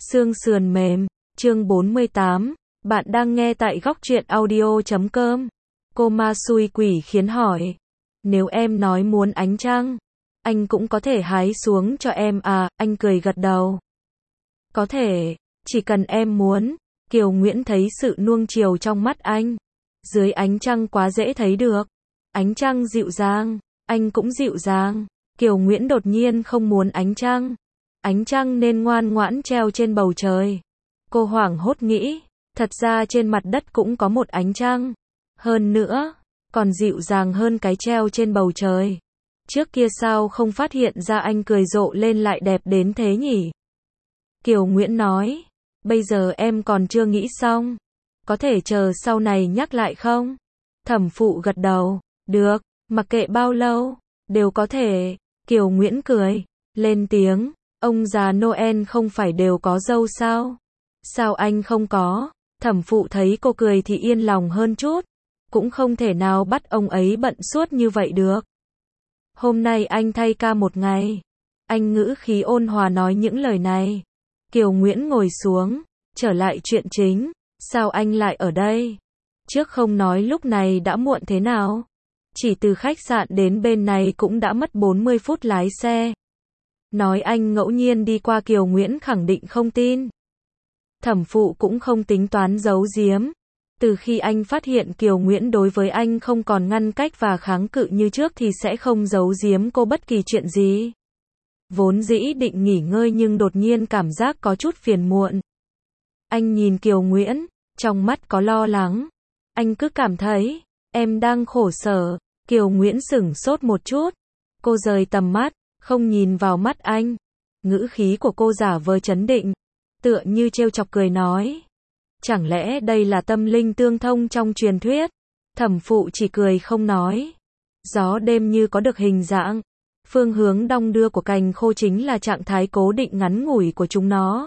Xương sườn mềm, chương 48, bạn đang nghe tại góc truyện audio.com. Cô ma xui quỷ khiến hỏi, nếu em nói muốn ánh trăng, anh cũng có thể hái xuống cho em à, anh cười gật đầu. Có thể, chỉ cần em muốn. Kiều Nguyễn thấy sự nuông chiều trong mắt anh. Dưới ánh trăng quá dễ thấy được. Ánh trăng dịu dàng, anh cũng dịu dàng. Kiều Nguyễn đột nhiên không muốn ánh trăng. Ánh trăng nên ngoan ngoãn treo trên bầu trời. Cô hoảng hốt nghĩ, thật ra trên mặt đất cũng có một ánh trăng. Hơn nữa, còn dịu dàng hơn cái treo trên bầu trời. Trước kia sao không phát hiện ra anh cười rộ lên lại đẹp đến thế nhỉ? Kiều Nguyễn nói, bây giờ em còn chưa nghĩ xong. Có thể chờ sau này nhắc lại không? Thẩm Phụ gật đầu, được, mặc kệ bao lâu, đều có thể. Kiều Nguyễn cười, lên tiếng, ông già Noel không phải đều có dâu sao? Sao anh không có? Thẩm Phụ thấy cô cười thì yên lòng hơn chút. Cũng không thể nào bắt ông ấy bận suốt như vậy được. Hôm nay anh thay ca một ngày. Anh ngữ khí ôn hòa nói những lời này. Kiều Nguyễn ngồi xuống, trở lại chuyện chính. Sao anh lại ở đây? Trước không nói lúc này đã muộn thế nào? Chỉ từ khách sạn đến bên này cũng đã mất 40 phút lái xe. Nói anh ngẫu nhiên đi qua, Kiều Nguyễn khẳng định không tin. Thẩm Phụ cũng không tính toán giấu giếm. Từ khi anh phát hiện Kiều Nguyễn đối với anh không còn ngăn cách và kháng cự như trước thì sẽ không giấu giếm cô bất kỳ chuyện gì. Vốn dĩ định nghỉ ngơi nhưng đột nhiên cảm giác có chút phiền muộn. Anh nhìn Kiều Nguyễn, trong mắt có lo lắng. Anh cứ cảm thấy, em đang khổ sở. Kiều Nguyễn sửng sốt một chút. Cô rời tầm mắt, không nhìn vào mắt anh. Ngữ khí của cô giả vờ trấn định, tựa như trêu chọc cười nói. Chẳng lẽ đây là tâm linh tương thông trong truyền thuyết? Thẩm Phụ chỉ cười không nói. Gió đêm như có được hình dạng. Phương hướng đong đưa của cành khô chính là trạng thái cố định ngắn ngủi của chúng nó.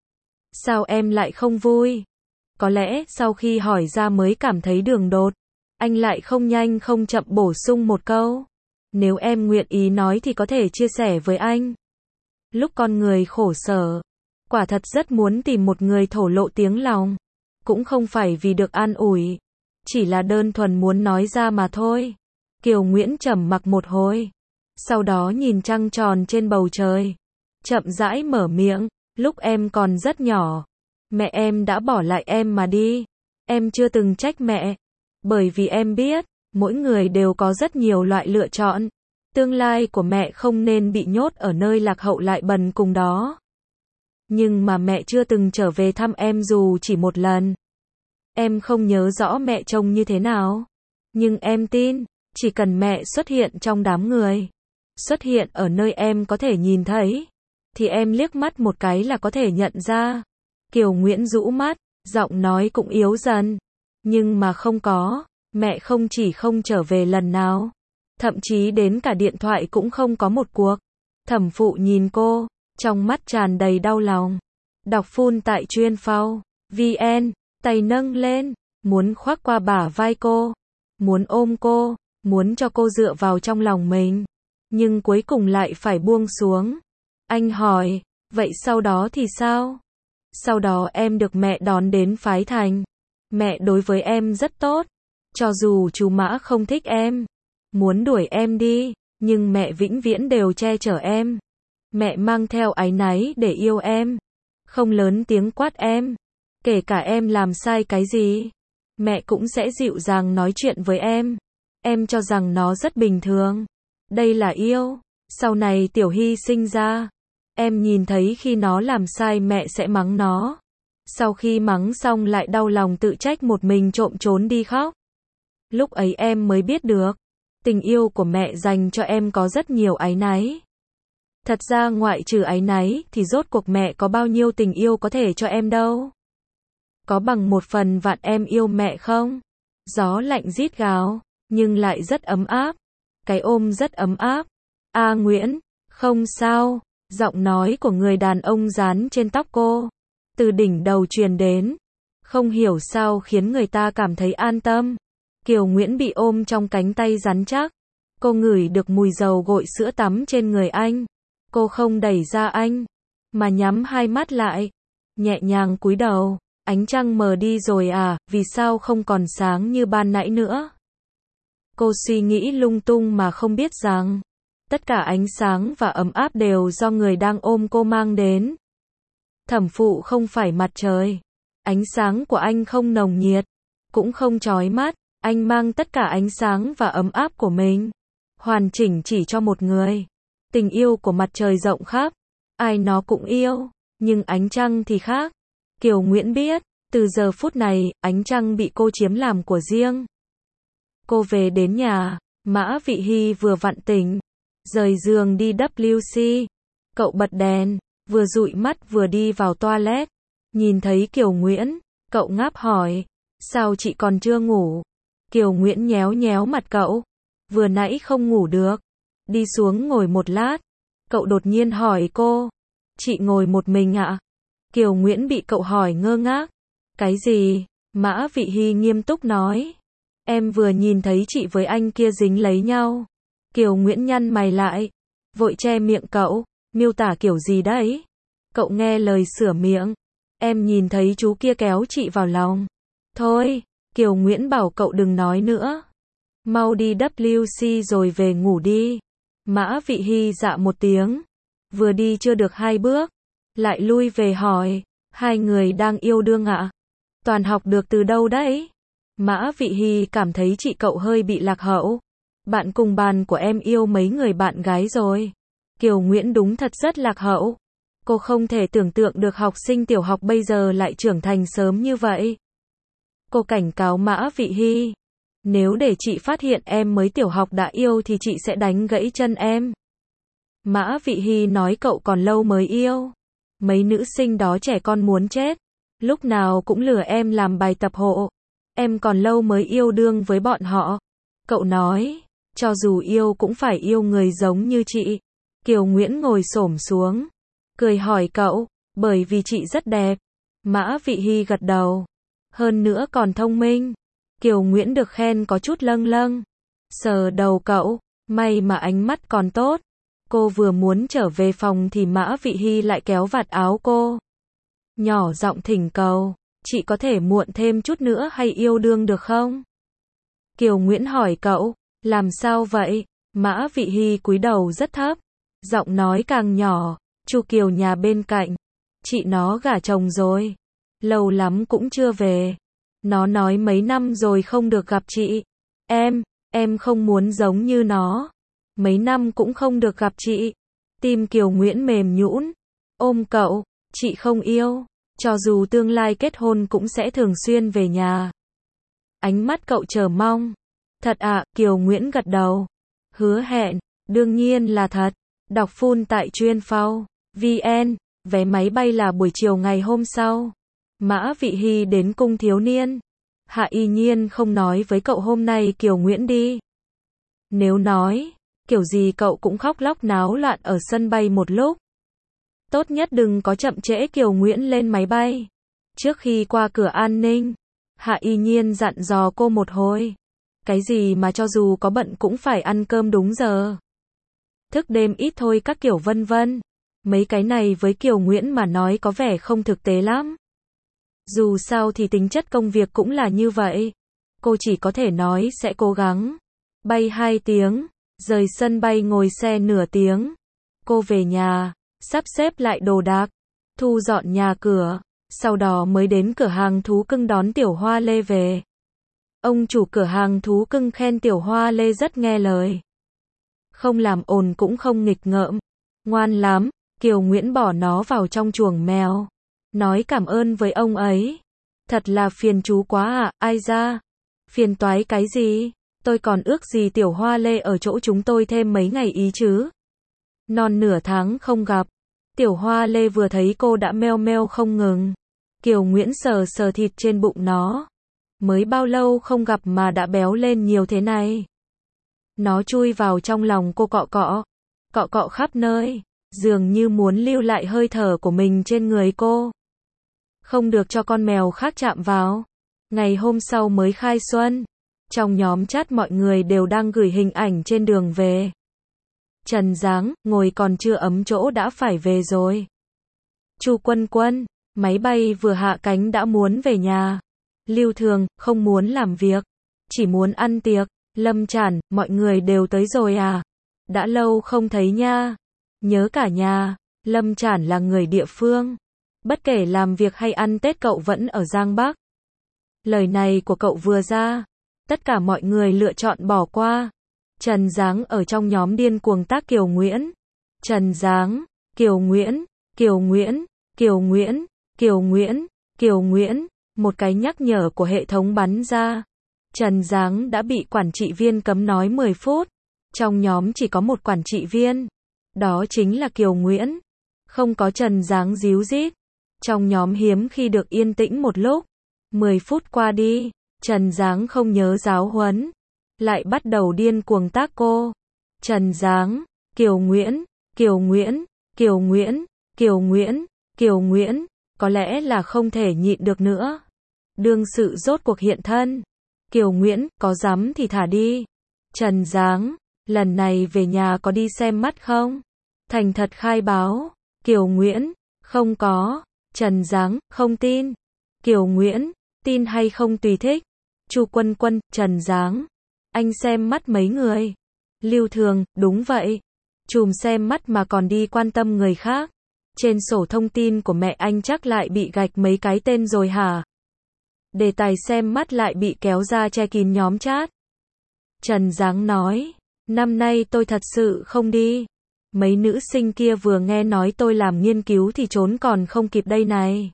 Sao em lại không vui? Có lẽ sau khi hỏi ra mới cảm thấy đường đột. Anh lại không nhanh không chậm bổ sung một câu. Nếu em nguyện ý nói thì có thể chia sẻ với anh. Lúc con người khổ sở, quả thật rất muốn tìm một người thổ lộ tiếng lòng. Cũng không phải vì được an ủi, chỉ là đơn thuần muốn nói ra mà thôi. Kiều Nguyễn trầm mặc một hồi, sau đó nhìn trăng tròn trên bầu trời, chậm rãi mở miệng, lúc em còn rất nhỏ, mẹ em đã bỏ lại em mà đi. Em chưa từng trách mẹ, bởi vì em biết, mỗi người đều có rất nhiều loại lựa chọn. Tương lai của mẹ không nên bị nhốt ở nơi lạc hậu lại bần cùng đó. Nhưng mà mẹ chưa từng trở về thăm em dù chỉ một lần. Em không nhớ rõ mẹ trông như thế nào. Nhưng em tin, chỉ cần mẹ xuất hiện trong đám người, xuất hiện ở nơi em có thể nhìn thấy, thì em liếc mắt một cái là có thể nhận ra. Kiều Nguyễn rũ mắt, giọng nói cũng yếu dần. Nhưng mà không có, mẹ không chỉ không trở về lần nào, thậm chí đến cả điện thoại cũng không có một cuộc. Thẩm Phụ nhìn cô, trong mắt tràn đầy đau lòng. Đọc full tại chuyên.phao.vn, tay nâng lên, muốn khoác qua bả vai cô, muốn ôm cô, muốn cho cô dựa vào trong lòng mình. Nhưng cuối cùng lại phải buông xuống. Anh hỏi, vậy sau đó thì sao? Sau đó em được mẹ đón đến phái thành. Mẹ đối với em rất tốt. Cho dù chú Mã không thích em, muốn đuổi em đi, nhưng mẹ vĩnh viễn đều che chở em. Mẹ mang theo áy náy để yêu em. Không lớn tiếng quát em. Kể cả em làm sai cái gì, mẹ cũng sẽ dịu dàng nói chuyện với em. Em cho rằng nó rất bình thường. Đây là yêu. Sau này Tiểu Hy sinh ra, em nhìn thấy khi nó làm sai mẹ sẽ mắng nó. Sau khi mắng xong lại đau lòng tự trách một mình trộm trốn đi khóc. Lúc ấy em mới biết được, tình yêu của mẹ dành cho em có rất nhiều áy náy. Thật ra ngoại trừ áy náy thì rốt cuộc mẹ có bao nhiêu tình yêu có thể cho em đâu. Có bằng 1/1000 em yêu mẹ không? Gió lạnh rít gào, nhưng lại rất ấm áp. Cái ôm rất ấm áp. A Nguyễn, không sao. Giọng nói của người đàn ông dán trên tóc cô, từ đỉnh đầu truyền đến. Không hiểu sao khiến người ta cảm thấy an tâm. Kiều Nguyễn bị ôm trong cánh tay rắn chắc. Cô ngửi được mùi dầu gội sữa tắm trên người anh. Cô không đẩy ra anh, mà nhắm hai mắt lại. nhẹ nhàng cúi đầu. Ánh trăng mờ đi rồi à, vì sao không còn sáng như ban nãy nữa? Cô suy nghĩ lung tung mà không biết rằng, tất cả ánh sáng và ấm áp đều do người đang ôm cô mang đến. Thẩm Phụ không phải mặt trời. Ánh sáng của anh không nồng nhiệt, cũng không chói mắt. Anh mang tất cả ánh sáng và ấm áp của mình, hoàn chỉnh chỉ cho một người. Tình yêu của mặt trời rộng khắp, ai nó cũng yêu, nhưng ánh trăng thì khác. Kiều Nguyễn biết, từ giờ phút này, ánh trăng bị cô chiếm làm của riêng. Cô về đến nhà, Mã Vị Hy vừa vặn tỉnh, rời giường đi WC. Cậu bật đèn, vừa dụi mắt vừa đi vào toilet. Nhìn thấy Kiều Nguyễn, cậu ngáp hỏi, sao chị còn chưa ngủ? Kiều Nguyễn nhéo nhéo mặt cậu, vừa nãy không ngủ được. Đi xuống ngồi một lát, cậu đột nhiên hỏi cô, chị ngồi một mình ạ? Kiều Nguyễn bị cậu hỏi ngơ ngác. Cái gì? Mã Vị Hy nghiêm túc nói, em vừa nhìn thấy chị với anh kia dính lấy nhau. Kiều Nguyễn nhăn mày lại, vội che miệng cậu, miêu tả kiểu gì đấy? Cậu nghe lời sửa miệng, em nhìn thấy chú kia kéo chị vào lòng. Thôi, Kiều Nguyễn bảo cậu đừng nói nữa. Mau đi WC rồi về ngủ đi. Mã Vị Hy dạ một tiếng. Vừa đi chưa được 2 bước, lại lui về hỏi, hai người đang yêu đương ạ? Toàn học được từ đâu đấy? Mã Vị Hy cảm thấy chị cậu hơi bị lạc hậu. Bạn cùng bàn của em yêu mấy người bạn gái rồi. Kiều Nguyễn đúng thật rất lạc hậu. Cô không thể tưởng tượng được học sinh tiểu học bây giờ lại trưởng thành sớm như vậy. Cô cảnh cáo Mã Vị Hy, nếu để chị phát hiện em mới tiểu học đã yêu thì chị sẽ đánh gãy chân em. Mã Vị Hy nói cậu còn lâu mới yêu. Mấy nữ sinh đó trẻ con muốn chết, lúc nào cũng lừa em làm bài tập hộ. Em còn lâu mới yêu đương với bọn họ. Cậu nói, cho dù yêu cũng phải yêu người giống như chị. Kiều Nguyễn ngồi xổm xuống, cười hỏi cậu, bởi vì chị rất đẹp. Mã Vị Hy gật đầu. Hơn nữa còn thông minh. Kiều Nguyễn được khen có chút lâng lâng. Sờ đầu cậu, may mà ánh mắt còn tốt. Cô vừa muốn trở về phòng thì Mã Vị Hy lại kéo vạt áo cô. Nhỏ giọng thỉnh cầu, chị có thể muộn thêm chút nữa hay yêu đương được không? Kiều Nguyễn hỏi cậu, làm sao vậy? Mã Vị Hy cúi đầu rất thấp, giọng nói càng nhỏ, Chu Kiều nhà bên cạnh, chị nó gả chồng rồi, lâu lắm cũng chưa về. Nó nói mấy năm rồi không được gặp chị. Em không muốn giống như nó. Mấy năm cũng không được gặp chị. Tim Kiều Nguyễn mềm nhũn, ôm cậu, chị không yêu, cho dù tương lai kết hôn cũng sẽ thường xuyên về nhà. Ánh mắt cậu chờ mong. Thật ạ, Kiều Nguyễn gật đầu. Hứa hẹn, đương nhiên là thật. Đọc full tại chuyên.phao.vn, vé máy bay là buổi chiều ngày hôm sau. Mã Vị Hy đến cung thiếu niên. Hạ Y Nhiên không nói với cậu hôm nay Kiều Nguyễn đi. Nếu nói, kiểu gì cậu cũng khóc lóc náo loạn ở sân bay một lúc. Tốt nhất đừng có chậm trễ Kiều Nguyễn lên máy bay. Trước khi qua cửa an ninh, Hạ Y Nhiên dặn dò cô một hồi. Cái gì mà cho dù có bận cũng phải ăn cơm đúng giờ. Thức đêm ít thôi các kiểu vân vân. Mấy cái này với Kiều Nguyễn mà nói có vẻ không thực tế lắm. Dù sao thì tính chất công việc cũng là như vậy. Cô chỉ có thể nói sẽ cố gắng. Bay 2 tiếng, rời sân bay ngồi xe nửa tiếng. Cô về nhà, sắp xếp lại đồ đạc, thu dọn nhà cửa, sau đó mới đến cửa hàng thú cưng đón Tiểu Hoa Lê về. Ông chủ cửa hàng thú cưng khen Tiểu Hoa Lê rất nghe lời. Không làm ồn cũng không nghịch ngợm. Ngoan lắm, Kiều Nguyễn bỏ nó vào trong chuồng mèo. Nói cảm ơn với ông ấy. Thật là phiền chú quá à, ai ra? Phiền toái cái gì? Tôi còn ước gì Tiểu Hoa Lê ở chỗ chúng tôi thêm mấy ngày ý chứ. Non nửa tháng không gặp. Tiểu Hoa Lê vừa thấy cô đã meo meo không ngừng. Kiều Nguyễn sờ sờ thịt trên bụng nó. Mới bao lâu không gặp mà đã béo lên nhiều thế này. Nó chui vào trong lòng cô cọ cọ khắp nơi, dường như muốn lưu lại hơi thở của mình trên người cô. Không được cho con mèo khác chạm vào. Ngày hôm sau mới khai xuân. Trong nhóm chat mọi người đều đang gửi hình ảnh trên đường về. Trần Giáng, ngồi còn chưa ấm chỗ đã phải về rồi. Chu Quân Quân, Máy bay vừa hạ cánh đã muốn về nhà. Lưu Thường, không muốn làm việc, chỉ muốn ăn tiệc. Lâm Trản, mọi người đều tới rồi à? Đã lâu không thấy nha. Nhớ cả nhà. Lâm Trản là người địa phương. Bất kể làm việc hay ăn Tết cậu vẫn ở Giang Bắc. Lời này của cậu vừa ra, tất cả mọi người lựa chọn bỏ qua. Trần Giáng ở trong nhóm điên cuồng tác Kiều Nguyễn. Trần Giáng, Kiều Nguyễn, Kiều Nguyễn, Kiều Nguyễn, Kiều Nguyễn, Kiều Nguyễn, một cái nhắc nhở của hệ thống bắn ra. Trần Giáng đã bị quản trị viên cấm nói 10 phút. Trong nhóm chỉ có một quản trị viên, đó chính là Kiều Nguyễn. Không có Trần Giáng díu dít, trong nhóm hiếm khi được yên tĩnh một lúc. 10 phút qua đi, Trần Giáng không nhớ giáo huấn, lại bắt đầu điên cuồng tác cô. Trần Giáng, Kiều Nguyễn, Kiều Nguyễn, Kiều Nguyễn, Kiều Nguyễn, Kiều Nguyễn, có lẽ là không thể nhịn được nữa. Đương sự rốt cuộc hiện thân. Kiều Nguyễn, có dám thì thả đi. Trần Giáng, lần này về nhà có đi xem mắt không? Thành thật khai báo. Kiều Nguyễn, không có. Trần Giáng, không tin. Kiều Nguyễn, tin hay không tùy thích. Chu Quân Quân, Trần Giáng, anh xem mắt mấy người? Lưu Thường, đúng vậy. Chùm xem mắt mà còn đi quan tâm người khác. Trên sổ thông tin của mẹ anh chắc lại bị gạch mấy cái tên rồi hả? Đề tài xem mắt lại bị kéo ra che kín nhóm chat. Trần Giáng nói, năm nay tôi thật sự không đi. Mấy nữ sinh kia vừa nghe nói tôi làm nghiên cứu thì trốn còn không kịp đây này.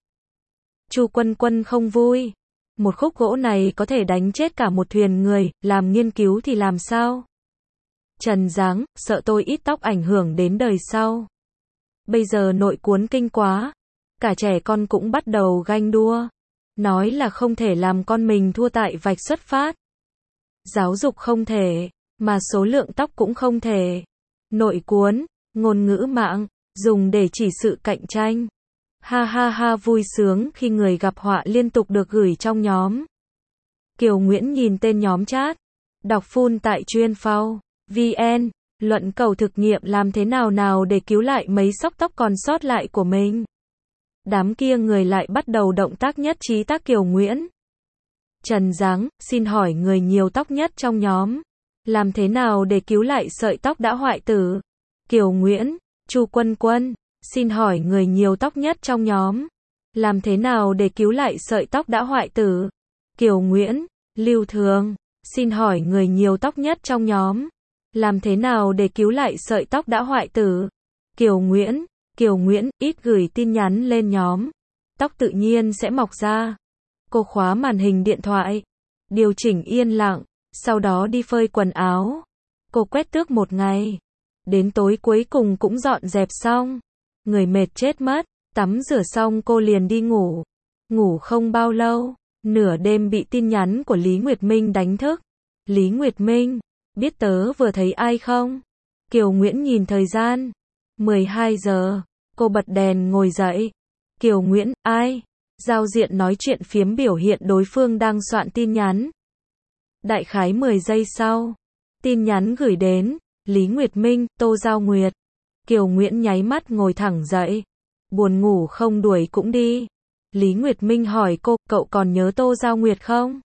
Chu Quân Quân không vui. Một khúc gỗ này có thể đánh chết cả một thuyền người, làm nghiên cứu thì làm sao? Trần Giáng, sợ tôi ít tóc ảnh hưởng đến đời sau. Bây giờ nội cuốn kinh quá. Cả trẻ con cũng bắt đầu ganh đua. Nói là không thể làm con mình thua tại vạch xuất phát. Giáo dục không thể, mà số lượng tóc cũng không thể. Nội cuốn, ngôn ngữ mạng, dùng để chỉ sự cạnh tranh. Ha ha ha, vui sướng khi người gặp họa liên tục được gửi trong nhóm. Kiều Nguyễn nhìn tên nhóm chat. Đọc full tại chuyên phao. VN, luận cầu thực nghiệm làm thế nào để cứu lại mấy sóc tóc còn sót lại của mình. Đám kia người lại bắt đầu động tác nhất trí tác Kiều Nguyễn. Trần Giáng, xin hỏi người nhiều tóc nhất trong nhóm. Làm thế nào để cứu lại sợi tóc đã hoại tử? Kiều Nguyễn, Chu Quân Quân, xin hỏi người nhiều tóc nhất trong nhóm. Làm thế nào để cứu lại sợi tóc đã hoại tử? Kiều Nguyễn, Lưu Thường, xin hỏi người nhiều tóc nhất trong nhóm. Làm thế nào để cứu lại sợi tóc đã hoại tử? Kiều Nguyễn, ít gửi tin nhắn lên nhóm. Tóc tự nhiên sẽ mọc ra. Cô khóa màn hình điện thoại. Điều chỉnh yên lặng. Sau đó đi phơi quần áo. Cô quét tước một ngày. Đến tối cuối cùng cũng dọn dẹp xong. Người mệt chết mất. Tắm rửa xong cô liền đi ngủ. Ngủ không bao lâu. Nửa đêm bị tin nhắn của Lý Nguyệt Minh đánh thức. Lý Nguyệt Minh, biết tớ vừa thấy ai không? Kiều Nguyễn nhìn thời gian. 12 giờ. Cô bật đèn ngồi dậy. Kiều Nguyễn, ai? Giao diện nói chuyện phiếm biểu hiện đối phương đang soạn tin nhắn. Đại khái 10 giây sau. Tin nhắn gửi đến. Lý Nguyệt Minh, Tô Giao Nguyệt. Kiều Nguyễn nháy mắt ngồi thẳng dậy. Buồn ngủ không đuổi cũng đi. Lý Nguyệt Minh hỏi cô, cậu còn nhớ Tô Giao Nguyệt không?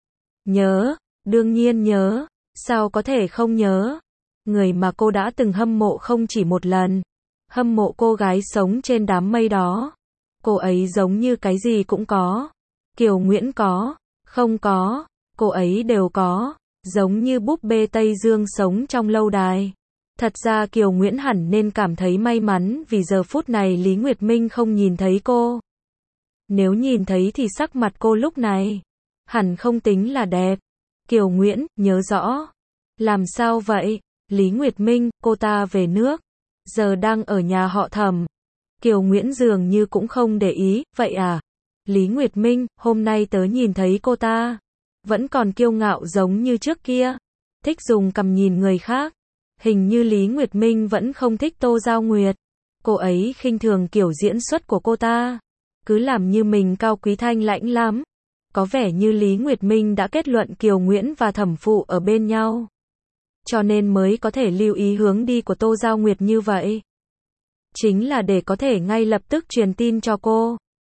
Nhớ, đương nhiên nhớ. Sao có thể không nhớ? Người mà cô đã từng hâm mộ không chỉ một lần. Hâm mộ cô gái sống trên đám mây đó. Cô ấy giống như cái gì cũng có. Kiều Nguyễn có, không có, cô ấy đều có. Giống như búp bê Tây Dương sống trong lâu đài. Thật ra Kiều Nguyễn hẳn nên cảm thấy may mắn vì giờ phút này Lý Nguyệt Minh không nhìn thấy cô. Nếu nhìn thấy thì sắc mặt cô lúc này hẳn không tính là đẹp. Kiều Nguyễn, nhớ rõ. Làm sao vậy? Lý Nguyệt Minh, cô ta về nước. Giờ đang ở nhà họ Thẩm. Kiều Nguyễn dường như cũng không để ý, vậy à? Lý Nguyệt Minh, hôm nay tớ nhìn thấy cô ta. Vẫn còn kiêu ngạo giống như trước kia. Thích dùng cằm nhìn người khác. Hình như Lý Nguyệt Minh vẫn không thích Tô Giao Nguyệt. Cô ấy khinh thường kiểu diễn xuất của cô ta. Cứ làm như mình cao quý thanh lãnh lắm. Có vẻ như Lý Nguyệt Minh đã kết luận Kiều Nguyễn và Thẩm Phụ ở bên nhau. Cho nên mới có thể lưu ý hướng đi của Tô Giao Nguyệt như vậy. Chính là để có thể ngay lập tức truyền tin cho cô.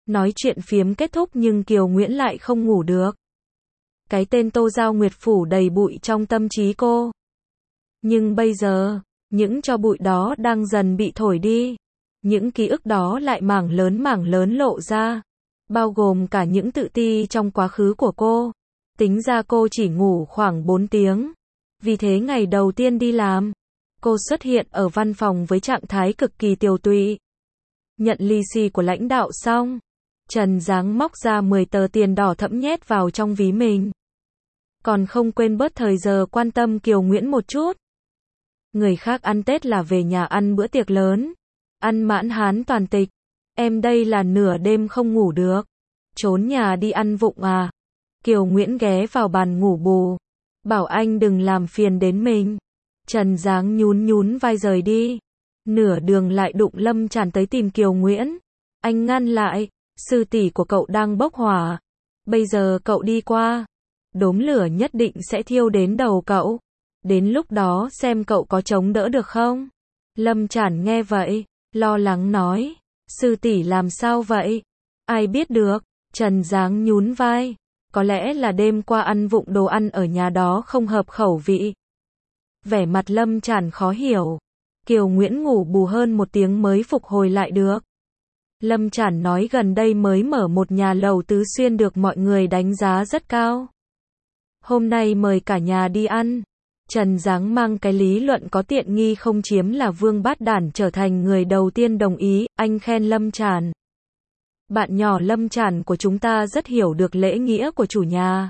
Nói chuyện phiếm kết thúc nhưng Kiều Nguyễn lại không ngủ được. Cái tên Tô Giao Nguyệt phủ đầy bụi trong tâm trí cô. Nhưng bây giờ, những tro bụi đó đang dần bị thổi đi. Những ký ức đó lại mảng lớn lộ ra. Bao gồm cả những tự ti trong quá khứ của cô. Tính ra cô chỉ ngủ khoảng 4 tiếng. Vì thế ngày đầu tiên đi làm, cô xuất hiện ở văn phòng với trạng thái cực kỳ tiều tụy. Nhận lì xì của lãnh đạo xong, Trần Giáng móc ra 10 tờ tiền đỏ thẫm nhét vào trong ví mình. Còn không quên bớt thời giờ quan tâm Kiều Nguyễn một chút. Người khác ăn Tết là về nhà ăn bữa tiệc lớn, ăn mãn hán toàn tịch. Em đây là nửa đêm không ngủ được, trốn nhà đi ăn vụng à. Kiều Nguyễn ghé vào bàn ngủ bù, bảo anh đừng làm phiền đến mình. Trần Giáng nhún vai rời đi. Nửa đường lại đụng Lâm Tràn tới tìm Kiều Nguyễn. Anh ngăn lại, sư tỷ của cậu đang bốc hỏa. Bây giờ cậu đi qua, đốm lửa nhất định sẽ thiêu đến đầu cậu. Đến lúc đó xem cậu có chống đỡ được không? Lâm Tràn nghe vậy, lo lắng nói. Sư tỷ làm sao vậy? Ai biết được? Trần Giáng nhún vai. Có lẽ là đêm qua ăn vụng đồ ăn ở nhà đó không hợp khẩu vị. Vẻ mặt Lâm Tràn khó hiểu. Kiều Nguyễn ngủ bù hơn 1 tiếng mới phục hồi lại được. Lâm Tràn nói gần đây mới mở một nhà lầu Tứ Xuyên được mọi người đánh giá rất cao. Hôm nay mời cả nhà đi ăn. Trần Giáng mang cái lý luận có tiện nghi không chiếm là Vương Bát Đản trở thành người đầu tiên đồng ý, anh khen Lâm Tràn. Bạn nhỏ Lâm Tràn của chúng ta rất hiểu được lễ nghĩa của chủ nhà.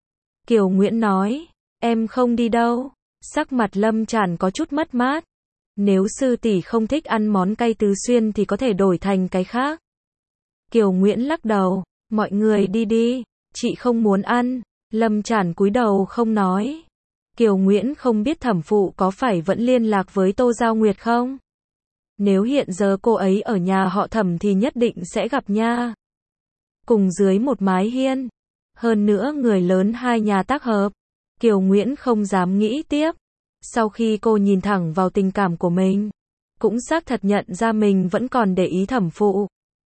Kiều Nguyễn nói, em không đi đâu. Sắc mặt Lâm Tràn có chút mất mát. Nếu sư tỷ không thích ăn món cay Tứ Xuyên thì có thể đổi thành cái khác. Kiều Nguyễn lắc đầu, mọi người đi đi, chị không muốn ăn. Lâm Tràn cúi đầu không nói. Kiều Nguyễn không biết thẩm phụ có phải vẫn liên lạc với Tô Giao Nguyệt không? Nếu hiện giờ cô ấy ở nhà họ Thẩm thì nhất định sẽ gặp nha. Cùng dưới một mái hiên. Hơn nữa người lớn hai nhà tác hợp. Kiều Nguyễn không dám nghĩ tiếp. Sau khi cô nhìn thẳng vào tình cảm của mình, cũng xác thật nhận ra mình vẫn còn để ý thẩm phụ.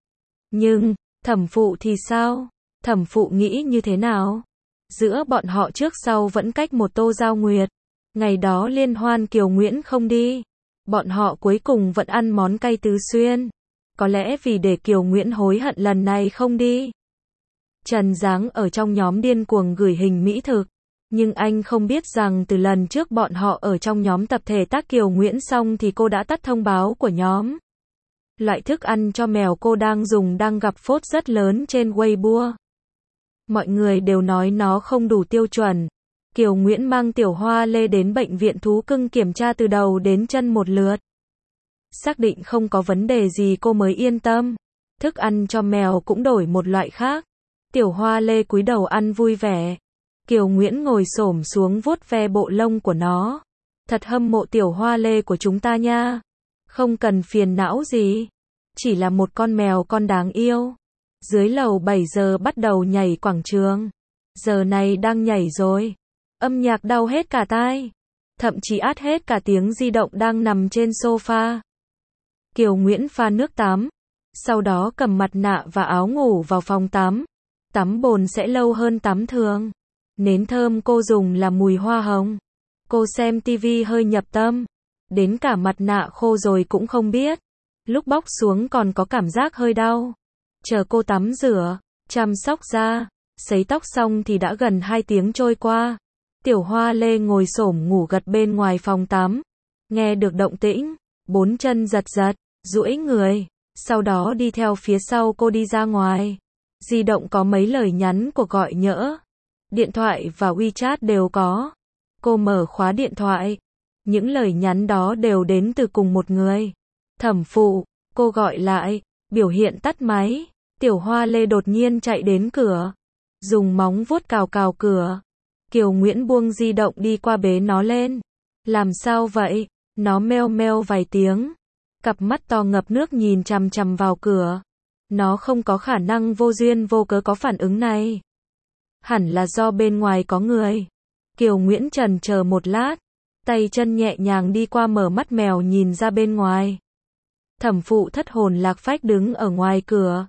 Nhưng, thẩm phụ thì sao? Thẩm phụ nghĩ như thế nào? Giữa bọn họ trước sau vẫn cách một Tô Giao Nguyệt. Ngày đó liên hoan Kiều Nguyễn không đi. Bọn họ cuối cùng vẫn ăn món cay Tứ Xuyên. Có lẽ vì để Kiều Nguyễn hối hận lần này không đi. Trần Giáng ở trong nhóm điên cuồng gửi hình mỹ thực. Nhưng anh không biết rằng từ lần trước bọn họ ở trong nhóm tập thể tác Kiều Nguyễn xong thì cô đã tắt thông báo của nhóm. Loại thức ăn cho mèo cô đang dùng đang gặp phốt rất lớn trên Weibo. Mọi người đều nói nó không đủ tiêu chuẩn. Kiều Nguyễn mang Tiểu Hoa Lê đến bệnh viện thú cưng kiểm tra từ đầu đến chân một lượt. Xác định không có vấn đề gì cô mới yên tâm. Thức ăn cho mèo cũng đổi một loại khác. Tiểu Hoa Lê cúi đầu ăn vui vẻ. Kiều Nguyễn ngồi xổm xuống vuốt ve bộ lông của nó. Thật hâm mộ Tiểu Hoa Lê của chúng ta nha. Không cần phiền não gì. Chỉ là một con mèo con đáng yêu. Dưới lầu 7 giờ bắt đầu nhảy quảng trường. Giờ này đang nhảy rồi. Âm nhạc đau hết cả tai. Thậm chí át hết cả tiếng di động đang nằm trên sofa. Kiều Nguyễn pha nước tắm. Sau đó cầm mặt nạ và áo ngủ vào phòng tắm. Tắm bồn sẽ lâu hơn tắm thường. Nến thơm cô dùng là mùi hoa hồng. Cô xem tivi hơi nhập tâm. Đến cả mặt nạ khô rồi cũng không biết. Lúc bóc xuống còn có cảm giác hơi đau. Chờ cô tắm rửa, chăm sóc da, sấy tóc xong thì đã gần 2 tiếng trôi qua. Tiểu Hoa Lê ngồi xổm ngủ gật bên ngoài phòng tắm. Nghe được động tĩnh, 4 chân giật giật, duỗi người. Sau đó đi theo phía sau cô đi ra ngoài. Di động có mấy lời nhắn cuộc gọi nhỡ. Điện thoại và WeChat đều có. Cô mở khóa điện thoại. Những lời nhắn đó đều đến từ cùng một người. Thẩm phụ, cô gọi lại, biểu hiện tắt máy. Tiểu Hoa Lê đột nhiên chạy đến cửa. Dùng móng vuốt cào cào cửa. Kiều Nguyễn buông di động đi qua bế nó lên. Làm sao vậy? Nó meo meo vài tiếng. Cặp mắt to ngập nước nhìn chằm chằm vào cửa. Nó không có khả năng vô duyên vô cớ có phản ứng này. Hẳn là do bên ngoài có người. Kiều Nguyễn chần chờ một lát. Tay chân nhẹ nhàng đi qua mở mắt mèo nhìn ra bên ngoài. Thẩm phụ thất hồn lạc phách đứng ở ngoài cửa.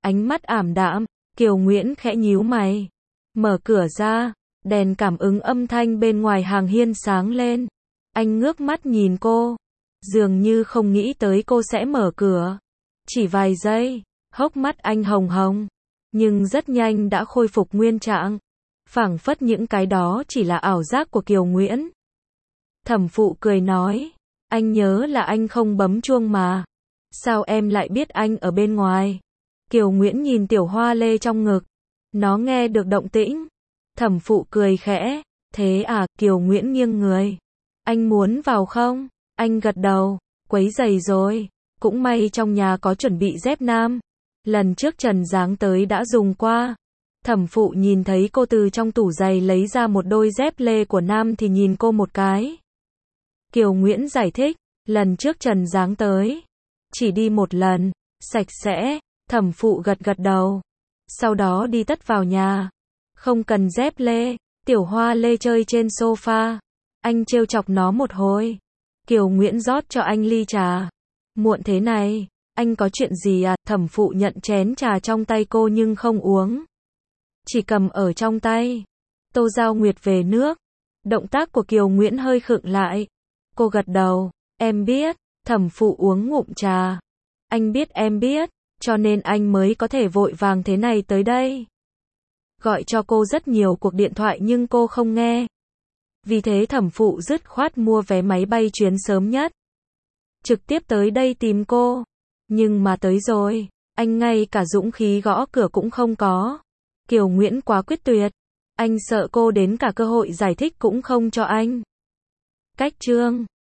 Ánh mắt ảm đạm, Kiều Nguyễn khẽ nhíu mày. Mở cửa ra, đèn cảm ứng âm thanh bên ngoài hàng hiên sáng lên. Anh ngước mắt nhìn cô, dường như không nghĩ tới cô sẽ mở cửa. Chỉ vài giây, hốc mắt anh hồng hồng, nhưng rất nhanh đã khôi phục nguyên trạng. Phảng phất những cái đó chỉ là ảo giác của Kiều Nguyễn. Thẩm Phụ cười nói, anh nhớ là anh không bấm chuông mà. Sao em lại biết anh ở bên ngoài? Kiều Nguyễn nhìn tiểu hoa lê trong ngực. Nó nghe được động tĩnh. Thẩm Phụ cười khẽ. Thế à, Kiều Nguyễn nghiêng người. Anh muốn vào không? Anh gật đầu. Quấy giày rồi. Cũng may trong nhà có chuẩn bị dép nam. Lần trước Trần Giáng tới đã dùng qua. Thẩm Phụ nhìn thấy cô từ trong tủ giày lấy ra một đôi dép lê của nam thì nhìn cô một cái. Kiều Nguyễn giải thích, lần trước Trần Giáng tới, chỉ đi một lần, sạch sẽ. Thẩm Phụ gật gật đầu. Sau đó đi tất vào nhà. Không cần dép lê. Tiểu hoa lê chơi trên sofa. Anh trêu chọc nó một hồi. Kiều Nguyễn rót cho anh ly trà. Muộn thế này, anh có chuyện gì à? Thẩm Phụ nhận chén trà trong tay cô nhưng không uống. Chỉ cầm ở trong tay. Tô Giao Nguyệt về nước. Động tác của Kiều Nguyễn hơi khựng lại. Cô gật đầu. Em biết. Thẩm Phụ uống ngụm trà. Anh biết em biết, cho nên anh mới có thể vội vàng thế này tới đây. Gọi cho cô rất nhiều cuộc điện thoại nhưng cô không nghe. Vì thế Thẩm Phụ dứt khoát mua vé máy bay chuyến sớm nhất. Trực tiếp tới đây tìm cô. Nhưng mà tới rồi, anh ngay cả dũng khí gõ cửa cũng không có. Kiều Nguyễn quá quyết tuyệt. Anh sợ cô đến cả cơ hội giải thích cũng không cho anh. Cách chương